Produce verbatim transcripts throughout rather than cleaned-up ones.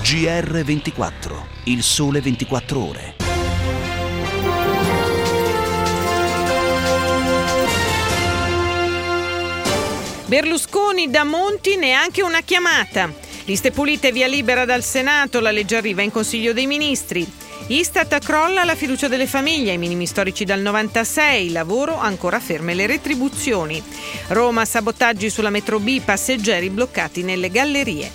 G R ventiquattro, il sole ventiquattro ore. Berlusconi da Monti neanche una chiamata. Liste pulite, via libera dal Senato, la legge arriva in Consiglio dei Ministri. Istat crolla la fiducia delle famiglie, i minimi storici dal novantasei, lavoro ancora ferme le retribuzioni. Roma, sabotaggi sulla metro B, passeggeri bloccati nelle gallerie.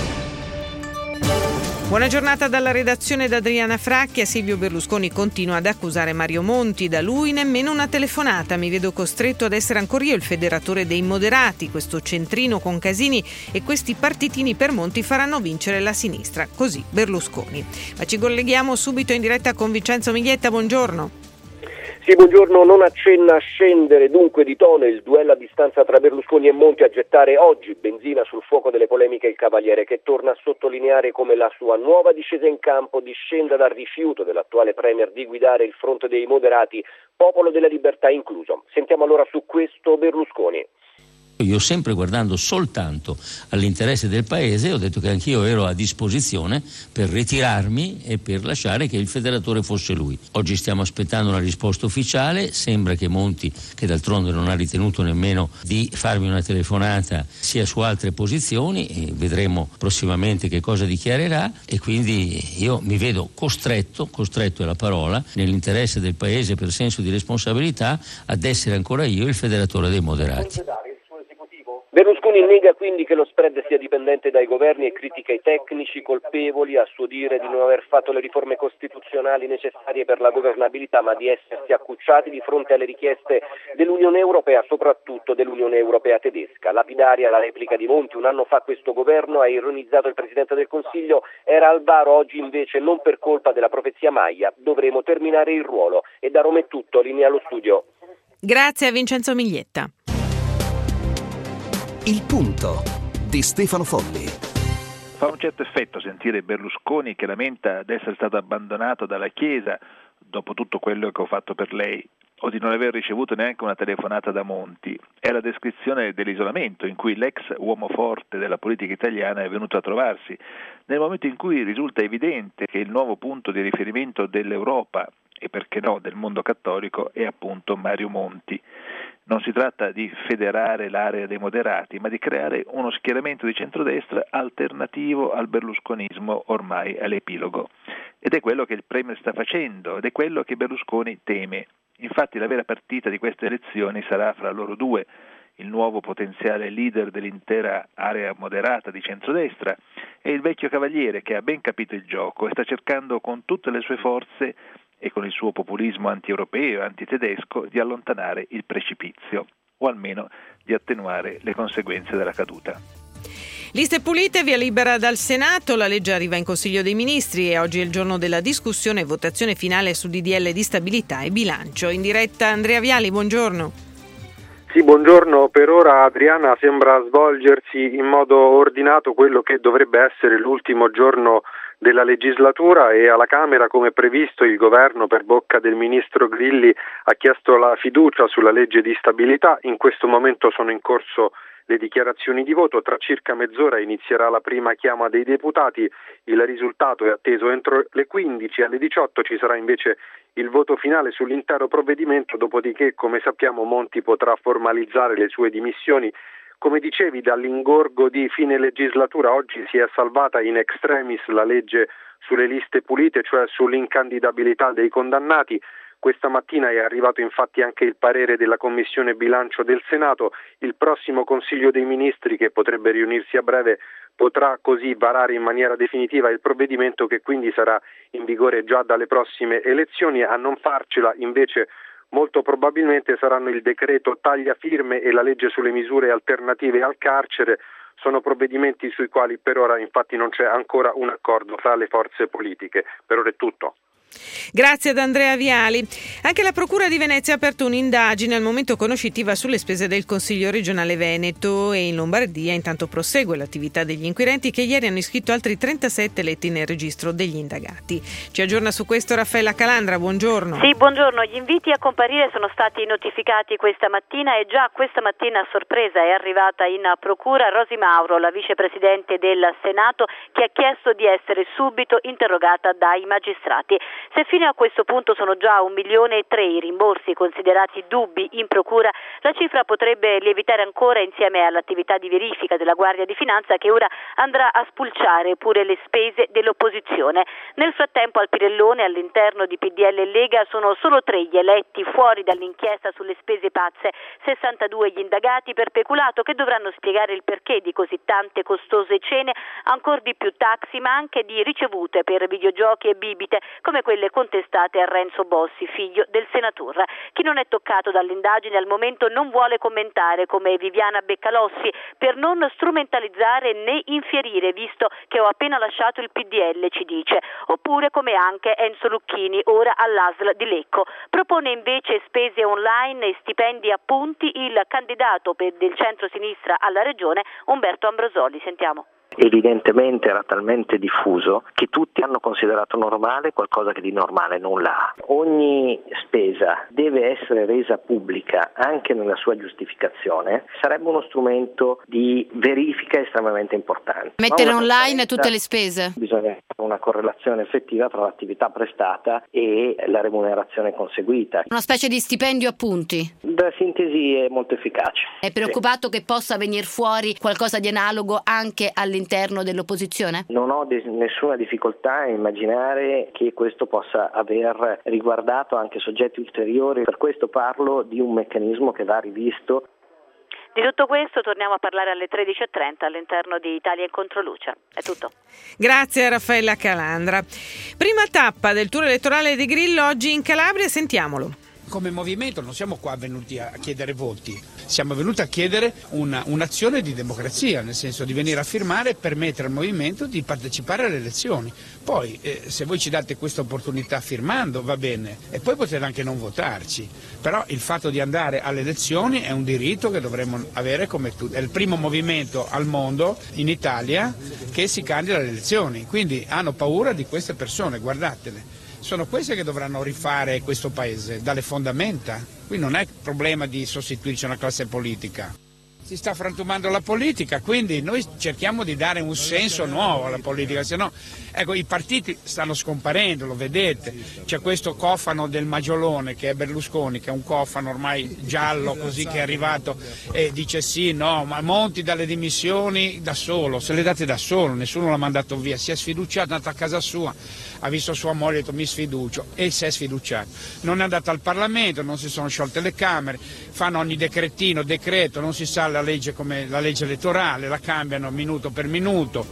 Buona giornata dalla redazione da Adriana Fracchia. Silvio Berlusconi continua ad accusare Mario Monti. Da lui nemmeno una telefonata. Mi vedo costretto ad essere ancora io il federatore dei moderati. Questo centrino con Casini e questi partitini per Monti faranno vincere la sinistra. Così Berlusconi. Ma ci colleghiamo subito in diretta con Vincenzo Miglietta. Buongiorno. Sì, buongiorno. Non accenna a scendere dunque di tono il duello a distanza tra Berlusconi e Monti, a gettare oggi benzina sul fuoco delle polemiche il Cavaliere, che torna a sottolineare come la sua nuova discesa in campo discenda dal rifiuto dell'attuale Premier di guidare il fronte dei moderati, popolo della libertà incluso. Sentiamo allora su questo Berlusconi. Io, sempre guardando soltanto all'interesse del Paese, ho detto che anch'io ero a disposizione per ritirarmi e per lasciare che il federatore fosse lui. Oggi stiamo aspettando una risposta ufficiale. Sembra che Monti, che d'altronde non ha ritenuto nemmeno di farmi una telefonata, sia su altre posizioni, e vedremo prossimamente che cosa dichiarerà, e quindi io mi vedo costretto, costretto è la parola, nell'interesse del Paese, per senso di responsabilità, ad essere ancora io il federatore dei moderati. Berlusconi nega quindi che lo spread sia dipendente dai governi e critica i tecnici colpevoli, a suo dire, di non aver fatto le riforme costituzionali necessarie per la governabilità, ma di essersi accucciati di fronte alle richieste dell'Unione Europea, soprattutto dell'Unione Europea tedesca. Lapidaria la replica di Monti: un anno fa questo governo, ha ironizzato il Presidente del Consiglio, era al varo, oggi invece non per colpa della profezia Maia, dovremo terminare il ruolo. E da Roma è tutto, linea allo studio. Grazie a Vincenzo Miglietta. Il punto di Stefano Folli. Fa un certo effetto sentire Berlusconi che lamenta di essere stato abbandonato dalla Chiesa dopo tutto quello che ho fatto per lei, o di non aver ricevuto neanche una telefonata da Monti. È la descrizione dell'isolamento in cui l'ex uomo forte della politica italiana è venuto a trovarsi, nel momento in cui risulta evidente che il nuovo punto di riferimento dell'Europa, e perché no del mondo cattolico, è appunto Mario Monti. Non si tratta di federare l'area dei moderati, ma di creare uno schieramento di centrodestra alternativo al berlusconismo ormai all'epilogo. Ed è quello che il Premier sta facendo, ed è quello che Berlusconi teme. Infatti la vera partita di queste elezioni sarà fra loro due, il nuovo potenziale leader dell'intera area moderata di centrodestra, e il vecchio Cavaliere, che ha ben capito il gioco e sta cercando con tutte le sue forze e con il suo populismo anti-europeo e anti-tedesco di allontanare il precipizio, o almeno di attenuare le conseguenze della caduta. Liste pulite, via libera dal Senato, la legge arriva in Consiglio dei Ministri e oggi è il giorno della discussione e votazione finale su D D L di stabilità e bilancio. In diretta Andrea Viali, buongiorno. Sì, buongiorno. Per ora, Adriana, sembra svolgersi in modo ordinato quello che dovrebbe essere l'ultimo giorno della legislatura, e alla Camera, come previsto, il governo, per bocca del ministro Grilli, ha chiesto la fiducia sulla legge di stabilità. In questo momento sono in corso le dichiarazioni di voto. Tra circa mezz'ora inizierà la prima chiama dei deputati. Il risultato è atteso entro le quindici. Alle diciotto ci sarà invece il voto finale sull'intero provvedimento, dopodiché, come sappiamo, Monti potrà formalizzare le sue dimissioni. Come dicevi, dall'ingorgo di fine legislatura oggi si è salvata in extremis la legge sulle liste pulite, cioè sull'incandidabilità dei condannati. Questa mattina è arrivato infatti anche il parere della Commissione Bilancio del Senato. Il prossimo Consiglio dei Ministri, che potrebbe riunirsi a breve, potrà così varare in maniera definitiva il provvedimento, che quindi sarà in vigore già dalle prossime elezioni. A non farcela invece molto probabilmente saranno il decreto tagliafirme e la legge sulle misure alternative al carcere. Sono provvedimenti sui quali per ora infatti non c'è ancora un accordo fra le forze politiche. Per ora è tutto. Grazie ad Andrea Viali. Anche la Procura di Venezia ha aperto un'indagine al momento conoscitiva sulle spese del Consiglio regionale Veneto e in Lombardia intanto prosegue l'attività degli inquirenti che ieri hanno iscritto altri trentasette eletti nel registro degli indagati. Ci aggiorna su questo Raffaella Calandra, buongiorno. Sì, buongiorno. Gli inviti a comparire sono stati notificati questa mattina e già questa mattina a sorpresa è arrivata in Procura Rosi Mauro, la vicepresidente del Senato, che ha chiesto di essere subito interrogata dai magistrati. Se fino a questo punto sono già un milione e tre i rimborsi considerati dubbi in procura, la cifra potrebbe lievitare ancora insieme all'attività di verifica della Guardia di Finanza che ora andrà a spulciare pure le spese dell'opposizione. Nel frattempo al Pirellone, all'interno di P D L e Lega, sono solo tre gli eletti fuori dall'inchiesta sulle spese pazze, sessantadue gli indagati per peculato che dovranno spiegare il perché di così tante costose cene, ancor di più taxi ma anche di ricevute per videogiochi e bibite come quelle contestate a Renzo Bossi, figlio del senatore. Chi non è toccato dall'indagine al momento non vuole commentare, come Viviana Beccalossi, per non strumentalizzare né infierire, visto che ho appena lasciato il P D L, ci dice. Oppure come anche Enzo Lucchini, ora all'A S L di Lecco. Propone invece spese online e stipendi a punti il candidato per del centro-sinistra alla regione, Umberto Ambrosoli. Sentiamo. Evidentemente era talmente diffuso che tutti hanno considerato normale qualcosa che di normale non l'ha. Ogni spesa deve essere resa pubblica anche nella sua giustificazione, sarebbe uno strumento di verifica estremamente importante. Mettere no, online tutte le spese? Bisogna fare una correlazione effettiva tra l'attività prestata e la remunerazione conseguita. Una specie di stipendio a punti? La sintesi è molto efficace. È preoccupato sì. che possa venire fuori qualcosa di analogo anche all'interno dell'opposizione? Non ho de- nessuna difficoltà a immaginare che questo possa aver riguardato anche soggetti ulteriori, per questo parlo di un meccanismo che va rivisto. Di tutto questo torniamo a parlare alle tredici e trenta all'interno di Italia in Controluce. È tutto. Grazie a Raffaella Calandra. Prima tappa del tour elettorale di Grillo oggi in Calabria, sentiamolo. Come movimento non siamo qua venuti a chiedere voti, siamo venuti a chiedere una, un'azione di democrazia, nel senso di venire a firmare e permettere al movimento di partecipare alle elezioni. Poi eh, se voi ci date questa opportunità firmando va bene e poi potete anche non votarci, però il fatto di andare alle elezioni è un diritto che dovremmo avere come tutti. È il primo movimento al mondo, in Italia, che si candida alle elezioni, quindi hanno paura di queste persone, guardatele. Sono queste che dovranno rifare questo paese dalle fondamenta, qui non è problema di sostituirci a una classe politica. Si sta frantumando la politica, quindi noi cerchiamo di dare un senso nuovo alla politica, se no, ecco, i partiti stanno scomparendo, lo vedete, c'è questo cofano del Magiolone che è Berlusconi, che è un cofano ormai giallo così che è arrivato e dice sì, no, ma Monti dalle dimissioni da solo, se le date da solo, nessuno l'ha mandato via, si è sfiduciato, è andato a casa sua, ha visto sua moglie e ha detto mi sfiducio e si è sfiduciato, non è andato al Parlamento, non si sono sciolte le Camere, fanno ogni decretino, decreto, non si sa la legge come la legge elettorale, la cambiano minuto per minuto.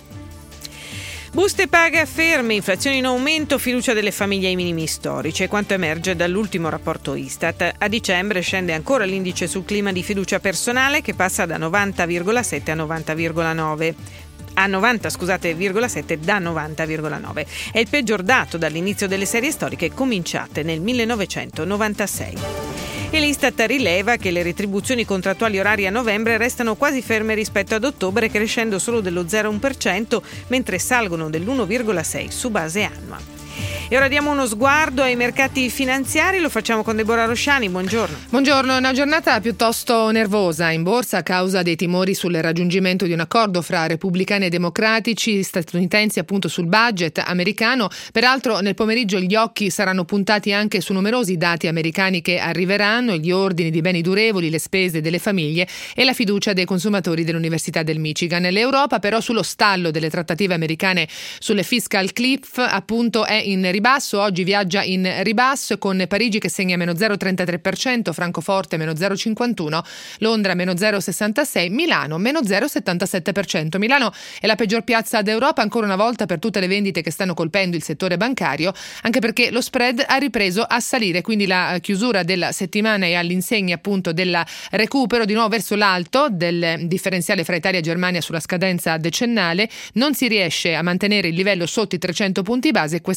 Buste paga ferme, inflazione in aumento, fiducia delle famiglie ai minimi storici. È quanto emerge dall'ultimo rapporto Istat. A dicembre scende ancora l'indice sul clima di fiducia personale che passa da novanta virgola sette a novanta virgola nove. A novanta, scusate, virgola sette da novanta virgola nove. È il peggior dato dall'inizio delle serie storiche cominciate nel millenovecentonovantasei. E l'Istat rileva che le retribuzioni contrattuali orarie a novembre restano quasi ferme rispetto ad ottobre, crescendo solo dello zero virgola uno per cento, mentre salgono dell'uno virgola sei per cento su base annua. E ora diamo uno sguardo ai mercati finanziari, lo facciamo con Deborah Rosciani, buongiorno. Buongiorno, è una giornata piuttosto nervosa in borsa a causa dei timori sul raggiungimento di un accordo fra repubblicani e democratici statunitensi appunto sul budget americano. Peraltro nel pomeriggio gli occhi saranno puntati anche su numerosi dati americani che arriveranno, gli ordini di beni durevoli, le spese delle famiglie e la fiducia dei consumatori dell'Università del Michigan. L'Europa però sullo stallo delle trattative americane sulle fiscal cliff appunto è in ribasso, oggi viaggia in ribasso con Parigi che segna meno zero virgola trentatré per cento, Francoforte meno zero virgola cinquantuno, Londra meno zero virgola sessantasei, Milano meno zero virgola settantasette per cento. Milano è la peggior piazza d'Europa ancora una volta per tutte le vendite che stanno colpendo il settore bancario, anche perché lo spread ha ripreso a salire, quindi la chiusura della settimana è all'insegna appunto del recupero di nuovo verso l'alto del differenziale fra Italia e Germania sulla scadenza decennale, non si riesce a mantenere il livello sotto i trecento punti base e questo momento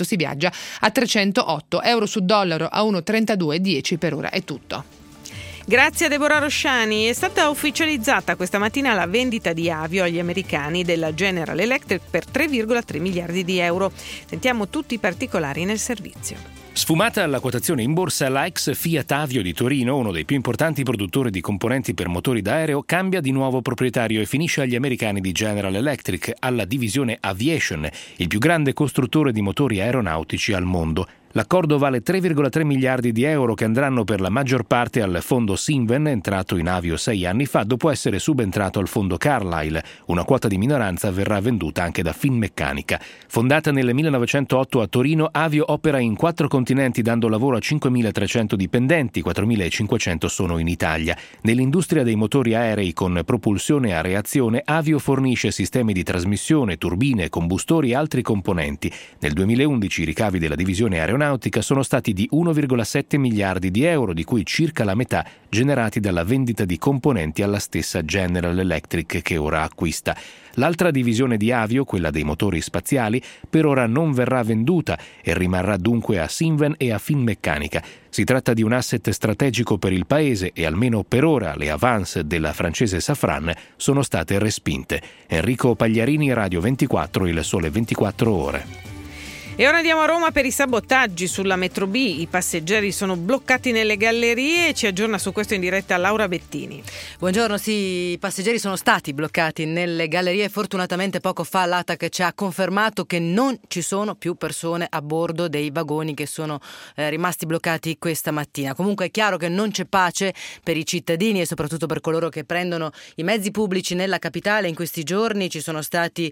momento si viaggia a trecentootto euro su dollaro, a uno virgola trentadue dieci. Per ora è tutto. Grazie a Deborah Rosciani. È stata ufficializzata questa mattina la vendita di Avio agli americani della General Electric per tre virgola tre miliardi di euro. Sentiamo tutti i particolari nel servizio. Sfumata la quotazione in borsa, la ex Fiat Avio di Torino, uno dei più importanti produttori di componenti per motori d'aereo, cambia di nuovo proprietario e finisce agli americani di General Electric, alla divisione Aviation, il più grande costruttore di motori aeronautici al mondo. L'accordo vale tre virgola tre miliardi di euro che andranno per la maggior parte al fondo Cinven, entrato in Avio sei anni fa dopo essere subentrato al fondo Carlyle. Una quota di minoranza verrà venduta anche da Finmeccanica. Fondata nel millenovecentootto a Torino, Avio opera in quattro continenti dando lavoro a cinquemilatrecento dipendenti, quattromilacinquecento sono in Italia. Nell'industria dei motori aerei con propulsione a reazione, Avio fornisce sistemi di trasmissione, turbine, combustori e altri componenti. Nel duemilaundici i ricavi della divisione aeronautica sono stati di uno virgola sette miliardi di euro, di cui circa la metà generati dalla vendita di componenti alla stessa General Electric che ora acquista. L'altra divisione di Avio, quella dei motori spaziali, per ora non verrà venduta e rimarrà dunque a Cinven e a Finmeccanica. Si tratta di un asset strategico per il paese e almeno per ora le avance della francese Safran sono state respinte. Enrico Pagliarini, Radio ventiquattro, Il Sole ventiquattro Ore. E ora andiamo a Roma per i sabotaggi sulla metro B. I passeggeri sono bloccati nelle gallerie e ci aggiorna su questo in diretta Laura Bettini. Buongiorno, sì, i passeggeri sono stati bloccati nelle gallerie. Fortunatamente poco fa l'A T A C ci ha confermato che non ci sono più persone a bordo dei vagoni che sono eh, rimasti bloccati questa mattina. Comunque è chiaro che non c'è pace per i cittadini e soprattutto per coloro che prendono i mezzi pubblici nella capitale. In questi giorni ci sono stati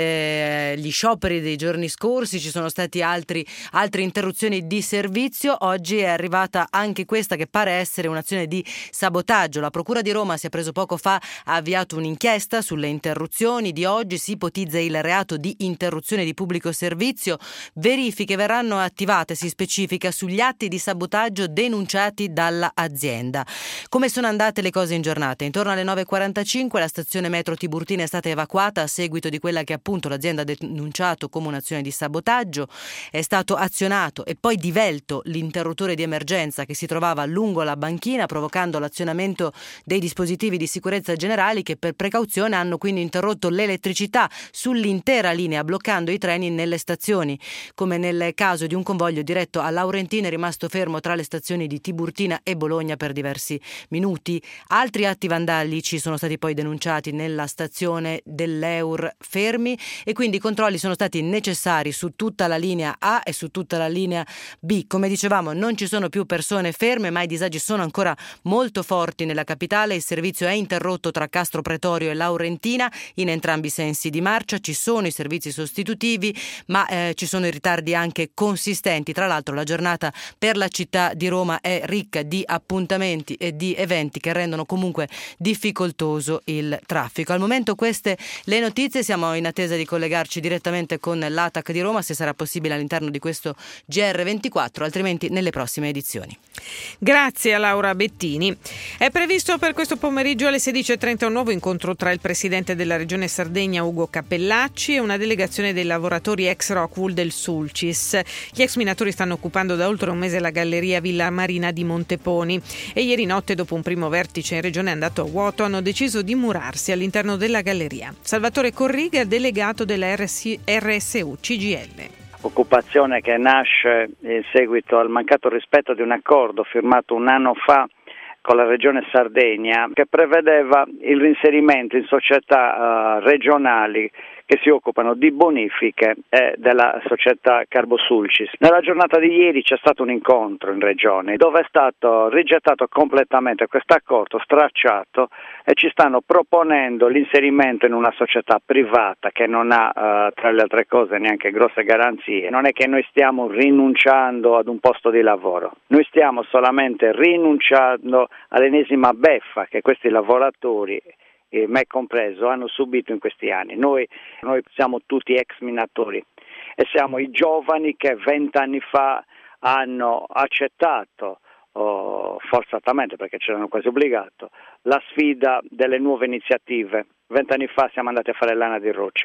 eh, gli scioperi dei giorni scorsi, ci sono stati altri, altre interruzioni di servizio. Oggi è arrivata anche questa che pare essere un'azione di sabotaggio. La Procura di Roma si è preso poco fa, ha avviato un'inchiesta sulle interruzioni di oggi, si ipotizza il reato di interruzione di pubblico servizio. Verifiche verranno attivate, si specifica, sugli atti di sabotaggio denunciati dall'azienda. Come sono andate le cose in giornata? Intorno alle nove e quarantacinque la stazione metro Tiburtina è stata evacuata a seguito di quella che appunto l'azienda ha denunciato come un'azione di sabotaggio. È stato azionato e poi divelto l'interruttore di emergenza che si trovava lungo la banchina, provocando l'azionamento dei dispositivi di sicurezza generali che per precauzione hanno quindi interrotto l'elettricità sull'intera linea, bloccando i treni nelle stazioni. Come nel caso di un convoglio diretto a Laurentina, è rimasto fermo tra le stazioni di Tiburtina e Bologna per diversi minuti. Altri atti vandalici sono stati poi denunciati nella stazione dell'Eur Fermi e quindi i controlli sono stati necessari su tutta la la linea A e su tutta la linea B. Come dicevamo, non ci sono più persone ferme, ma i disagi sono ancora molto forti nella capitale. Il servizio è interrotto tra Castro Pretorio e Laurentina in entrambi i sensi di marcia. Ci sono i servizi sostitutivi, ma eh, ci sono i ritardi anche consistenti. Tra l'altro la giornata per la città di Roma è ricca di appuntamenti e di eventi che rendono comunque difficoltoso il traffico. Al momento queste le notizie, siamo in attesa di collegarci direttamente con l'A T A C di Roma, se sarà possibile all'interno di questo G R ventiquattro, altrimenti nelle prossime edizioni. Grazie a Laura Bettini. È previsto per questo pomeriggio alle sedici e trenta un nuovo incontro tra il presidente della regione Sardegna Ugo Cappellacci e una delegazione dei lavoratori ex Rockwool del Sulcis. Gli ex minatori stanno occupando da oltre un mese la galleria Villa Marina di Monteponi e ieri notte, dopo un primo vertice in regione andato a vuoto, hanno deciso di murarsi all'interno della galleria. Salvatore Corriga, delegato della R S U C G I L. Occupazione che nasce in seguito al mancato rispetto di un accordo firmato un anno fa con la regione Sardegna che prevedeva il reinserimento in società uh, regionali che si occupano di bonifiche e della società Carbosulcis. Nella giornata di ieri c'è stato un incontro in regione dove è stato rigettato completamente questo accordo, stracciato, e ci stanno proponendo l'inserimento in una società privata che non ha, uh, tra le altre cose, neanche grosse garanzie. Non è che noi stiamo rinunciando ad un posto di lavoro, noi stiamo solamente rinunciando all'ennesima beffa che questi lavoratori, e me compreso, hanno subito in questi anni. Noi, noi siamo tutti ex minatori e siamo i giovani che vent'anni fa hanno accettato, oh, forzatamente perché ci erano quasi obbligato, la sfida delle nuove iniziative. Vent'anni fa siamo andati a fare lana di roccia,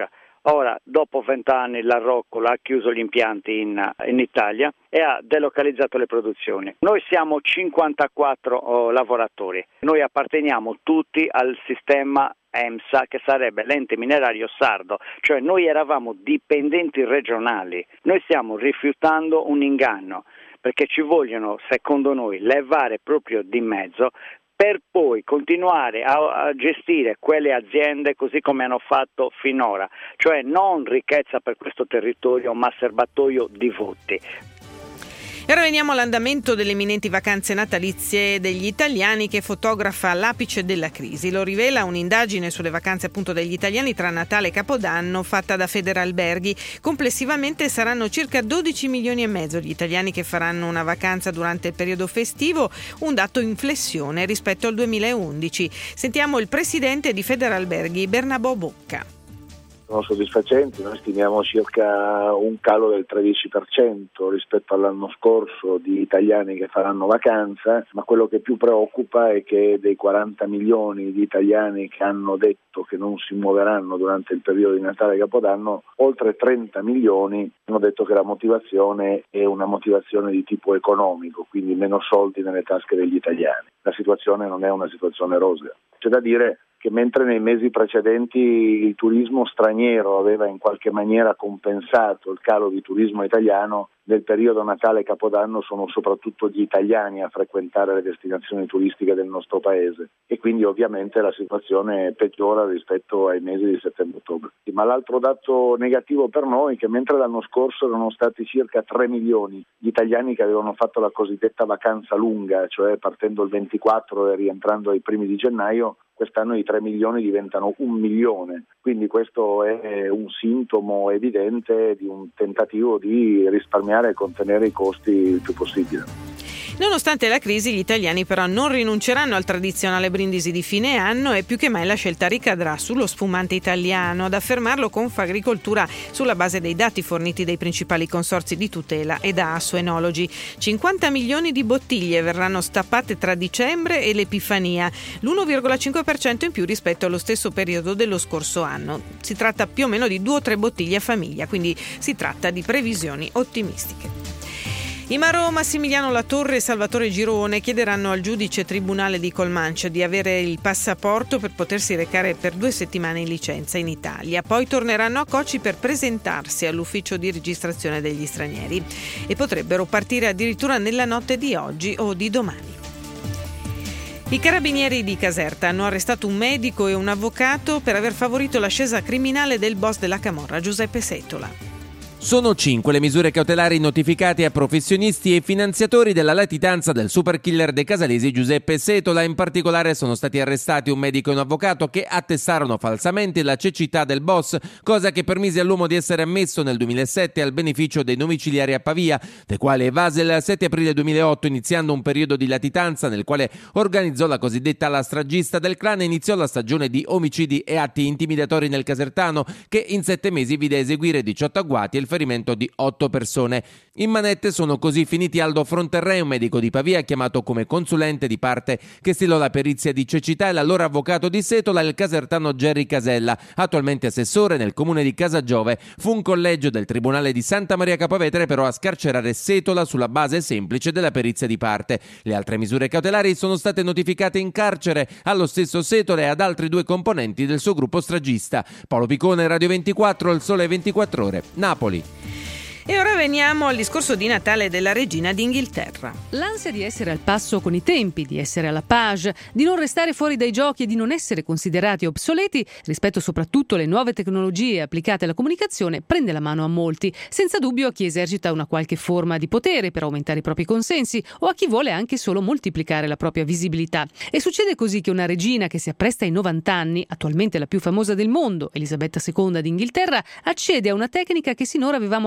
Ora, dopo vent'anni, la Roccola ha chiuso gli impianti in, in Italia e ha delocalizzato le produzioni. Noi siamo cinquantaquattro oh, lavoratori, noi apparteniamo tutti al sistema EMSA, che sarebbe l'ente minerario sardo, cioè noi eravamo dipendenti regionali. Noi stiamo rifiutando un inganno, perché ci vogliono, secondo noi, levare proprio di mezzo per poi continuare a, a gestire quelle aziende così come hanno fatto finora, cioè non ricchezza per questo territorio ma serbatoio di voti. E ora veniamo all'andamento delle imminenti vacanze natalizie degli italiani, che fotografa l'apice della crisi. Lo rivela un'indagine sulle vacanze appunto degli italiani tra Natale e Capodanno fatta da Federalberghi. Complessivamente saranno circa dodici milioni e mezzo gli italiani che faranno una vacanza durante il periodo festivo, un dato in flessione rispetto al duemilaundici. Sentiamo il presidente di Federalberghi, Bernabò Bocca. Sono soddisfacenti, noi stimiamo circa un calo del tredici per cento rispetto all'anno scorso di italiani che faranno vacanza, ma quello che più preoccupa è che dei quaranta milioni di italiani che hanno detto che non si muoveranno durante il periodo di Natale e Capodanno, oltre trenta milioni hanno detto che la motivazione è una motivazione di tipo economico, quindi meno soldi nelle tasche degli italiani. La situazione non è una situazione rosea. C'è da dire che mentre nei mesi precedenti il turismo straniero aveva in qualche maniera compensato il calo di turismo italiano, nel periodo Natale e Capodanno sono soprattutto gli italiani a frequentare le destinazioni turistiche del nostro paese e quindi ovviamente la situazione peggiora rispetto ai mesi di settembre-ottobre. Ma l'altro dato negativo per noi è che mentre l'anno scorso erano stati circa tre milioni gli italiani che avevano fatto la cosiddetta vacanza lunga, cioè partendo il ventiquattro e rientrando ai primi di gennaio, quest'anno i tre milioni diventano un milione, quindi questo è un sintomo evidente di un tentativo di risparmiare e contenere i costi il più possibile. Nonostante la crisi, gli italiani però non rinunceranno al tradizionale brindisi di fine anno e più che mai la scelta ricadrà sullo spumante italiano. Ad affermarlo Confagricoltura sulla base dei dati forniti dai principali consorzi di tutela e da Asso Enologi. cinquanta milioni di bottiglie verranno stappate tra dicembre e l'Epifania, l'uno virgola cinque per cento in più rispetto allo stesso periodo dello scorso anno. Si tratta più o meno di due o tre bottiglie a famiglia, quindi si tratta di previsioni ottimistiche. I Marò Massimiliano Latorre e Salvatore Girone chiederanno al giudice tribunale di Colmancio di avere il passaporto per potersi recare per due settimane in licenza in Italia. Poi torneranno a Coci per presentarsi all'ufficio di registrazione degli stranieri e potrebbero partire addirittura nella notte di oggi o di domani. I carabinieri di Caserta hanno arrestato un medico e un avvocato per aver favorito l'ascesa criminale del boss della camorra, Giuseppe Setola. Sono cinque le misure cautelari notificate a professionisti e finanziatori della latitanza del super killer dei casalesi Giuseppe Setola. In particolare sono stati arrestati un medico e un avvocato che attestarono falsamente la cecità del boss, cosa che permise all'uomo di essere ammesso nel duemilasette al beneficio dei domiciliari a Pavia, dei quali evase il sette aprile duemilaotto, iniziando un periodo di latitanza nel quale organizzò la cosiddetta ala stragista del clan e iniziò la stagione di omicidi e atti intimidatori nel casertano, che in sette mesi vide eseguire diciotto agguati e il ferimento di otto persone. In manette sono così finiti Aldo Fronterre, un medico di Pavia chiamato come consulente di parte che stilò la perizia di cecità, e l'allora avvocato di Setola, il casertano Gerry Casella, attualmente assessore nel comune di Casagiove. Fu un collegio del Tribunale di Santa Maria Capovetere però a scarcerare Setola sulla base semplice della perizia di parte. Le altre misure cautelari sono state notificate in carcere allo stesso Setola e ad altri due componenti del suo gruppo stragista. Paolo Picone, Radio ventiquattro, Il Sole ventiquattro Ore, Napoli. E ora veniamo al discorso di Natale della regina d'Inghilterra. L'ansia di essere al passo con i tempi, di essere alla page, di non restare fuori dai giochi e di non essere considerati obsoleti rispetto soprattutto alle nuove tecnologie applicate alla comunicazione prende la mano a molti, senza dubbio a chi esercita una qualche forma di potere per aumentare i propri consensi o a chi vuole anche solo moltiplicare la propria visibilità. E succede così che una regina che si appresta ai novanta anni, attualmente la più famosa del mondo, Elisabetta seconda d'Inghilterra, accede a una tecnica che sinora avevamo associato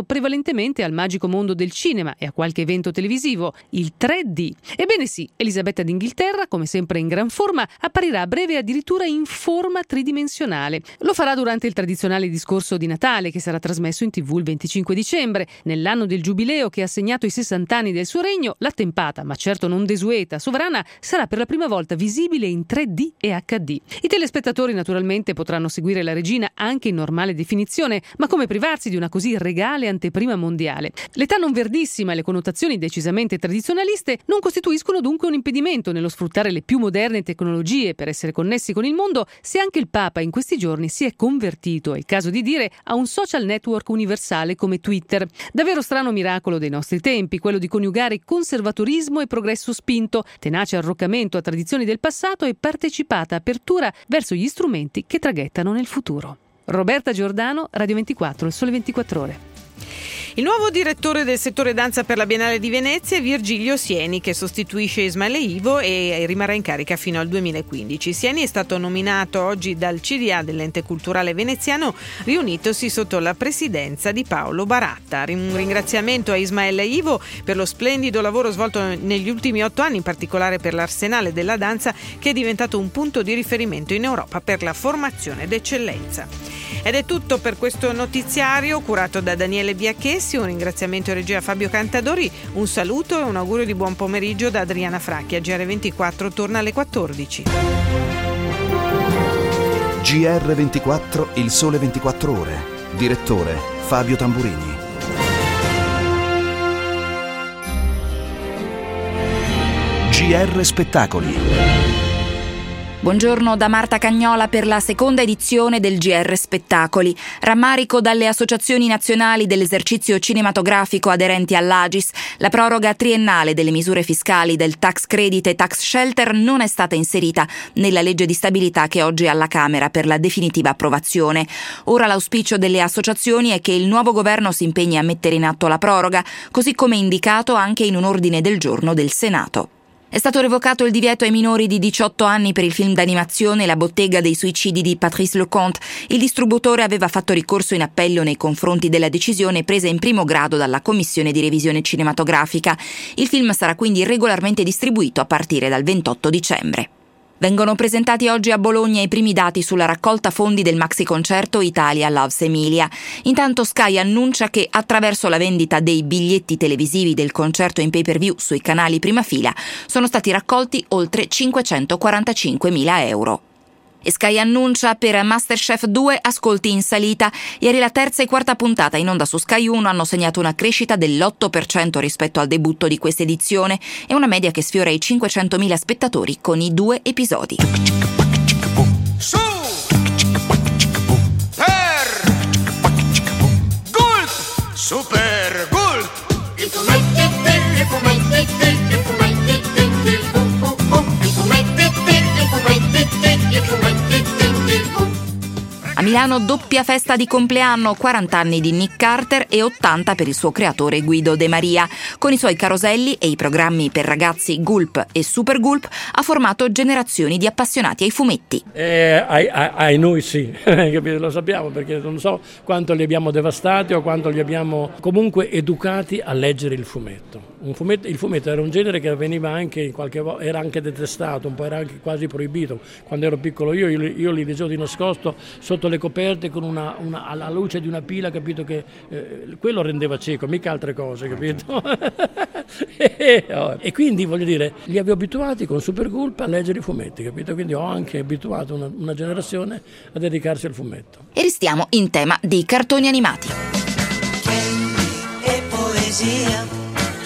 legato prevalentemente al magico mondo del cinema e a qualche evento televisivo, il tre D. Ebbene sì, Elisabetta d'Inghilterra, come sempre in gran forma, apparirà a breve addirittura in forma tridimensionale. Lo farà durante il tradizionale discorso di Natale che sarà trasmesso in tivù il venticinque dicembre. Nell'anno del giubileo che ha segnato i sessanta anni del suo regno, l'attempata, ma certo non desueta, sovrana sarà per la prima volta visibile in tre D e acca di. I telespettatori naturalmente potranno seguire la regina anche in normale definizione, ma come privarsi di una così regale anteprima mondiale? L'età non verdissima e le connotazioni decisamente tradizionaliste non costituiscono dunque un impedimento nello sfruttare le più moderne tecnologie per essere connessi con il mondo, se anche il Papa in questi giorni si è convertito, è il caso di dire, a un social network universale come Twitter. Davvero strano miracolo dei nostri tempi, quello di coniugare conservatorismo e progresso spinto, tenace arroccamento a tradizioni del passato e partecipata apertura verso gli strumenti che traghettano nel futuro. Roberta Giordano, Radio ventiquattro, Il Sole ventiquattro Ore. Il nuovo direttore del settore danza per la Biennale di Venezia è Virgilio Sieni, che sostituisce Ismaele Ivo e rimarrà in carica fino al duemilaquindici. Sieni è stato nominato oggi dal C D A dell'ente culturale veneziano, riunitosi sotto la presidenza di Paolo Baratta. Un ringraziamento a Ismaele Ivo per lo splendido lavoro svolto negli ultimi otto anni, in particolare per l'Arsenale della danza, che è diventato un punto di riferimento in Europa per la formazione d'eccellenza. Ed è tutto per questo notiziario curato da Daniele Biacchessi. Un ringraziamento a regia Fabio Cantadori, un saluto e un augurio di buon pomeriggio da Adriana Fracchi. A G R ventiquattro torna alle quattordici. G R ventiquattro, Il Sole ventiquattro Ore. Direttore Fabio Tamburini. G R Spettacoli. Buongiorno da Marta Cagnola per la seconda edizione del G R Spettacoli. Rammarico dalle associazioni nazionali dell'esercizio cinematografico aderenti all'Agis. La proroga triennale delle misure fiscali del tax credit e tax shelter non è stata inserita nella legge di stabilità che oggi è alla Camera per la definitiva approvazione. Ora l'auspicio delle associazioni è che il nuovo governo si impegni a mettere in atto la proroga, così come indicato anche in un ordine del giorno del Senato. È stato revocato il divieto ai minori di diciotto anni per il film d'animazione La bottega dei suicidi di Patrice Lecomte. Il distributore aveva fatto ricorso in appello nei confronti della decisione presa in primo grado dalla Commissione di revisione cinematografica. Il film sarà quindi regolarmente distribuito a partire dal ventotto dicembre. Vengono presentati oggi a Bologna i primi dati sulla raccolta fondi del maxi concerto Italia Loves Emilia. Intanto Sky annuncia che attraverso la vendita dei biglietti televisivi del concerto in pay-per-view sui canali prima fila sono stati raccolti oltre cinquecentoquarantacinquemila euro. E Sky annuncia per Masterchef due ascolti in salita. Ieri la terza e quarta puntata in onda su Sky uno hanno segnato una crescita dell'otto per cento rispetto al debutto di questa edizione e una media che sfiora i cinquecentomila spettatori con i due episodi. Su! Per! Gulp! Super Gulp! I fumetti del, i fumetti del, i fumetti del, del, uh, uh, uh. I fumetti del, i fumetti del, i fumetti. A Milano doppia festa di compleanno, quaranta anni di Nick Carter e ottanta per il suo creatore Guido De Maria. Con i suoi caroselli e i programmi per ragazzi Gulp e Super Gulp ha formato generazioni di appassionati ai fumetti. Eh, ai, ai, ai noi sì, lo sappiamo perché non so quanto li abbiamo devastati o quanto li abbiamo comunque educati a leggere il fumetto. Un fumetto, il fumetto era un genere che veniva anche in qualche volta, era anche detestato, un po' era anche quasi proibito. Quando ero piccolo io, io, io li leggevo di nascosto sotto le coperte con una, una, alla luce di una pila, capito che eh, quello rendeva cieco, mica altre cose, capito? E quindi voglio dire, li avevo abituati con Super Gulp a leggere i fumetti, capito? Quindi ho anche abituato una, una generazione a dedicarsi al fumetto. E restiamo in tema di cartoni animati. E poesia.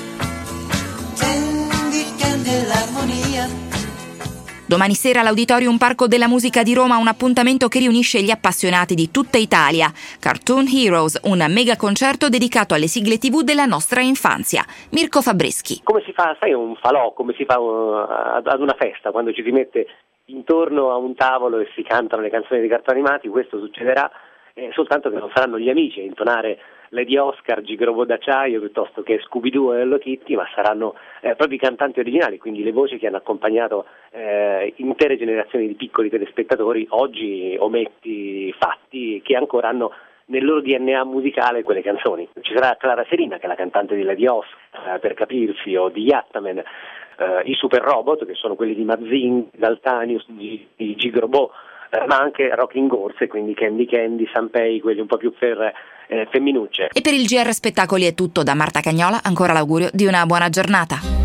Domani sera all'Auditorium Parco della Musica di Roma un appuntamento che riunisce gli appassionati di tutta Italia. Cartoon Heroes, un mega concerto dedicato alle sigle tivù della nostra infanzia. Mirko Fabreschi. Come si fa, sai, un falò, come si fa uh, ad una festa, quando ci si mette intorno a un tavolo e si cantano le canzoni dei cartoni animati, questo succederà, eh, soltanto che non saranno gli amici a intonare Lady Oscar, Gigrobo d'acciaio piuttosto che Scooby-Doo e Hello Kitty, ma saranno eh, proprio i cantanti originali, quindi le voci che hanno accompagnato eh, intere generazioni di piccoli telespettatori, oggi ometti fatti che ancora hanno nel loro D N A musicale quelle canzoni. Ci sarà Clara Serina, che è la cantante di Lady Oscar, eh, per capirsi, o di Yattaman, eh, i Super Robot, che sono quelli di Mazzin, Daltanius, di, di Gigrobot, eh, ma anche Rocking Horse, quindi Candy Candy, Sanpei, quelli un po' più per eh, femminucce. E per il G R Spettacoli è tutto. Da Marta Cagnola ancora l'augurio di una buona giornata.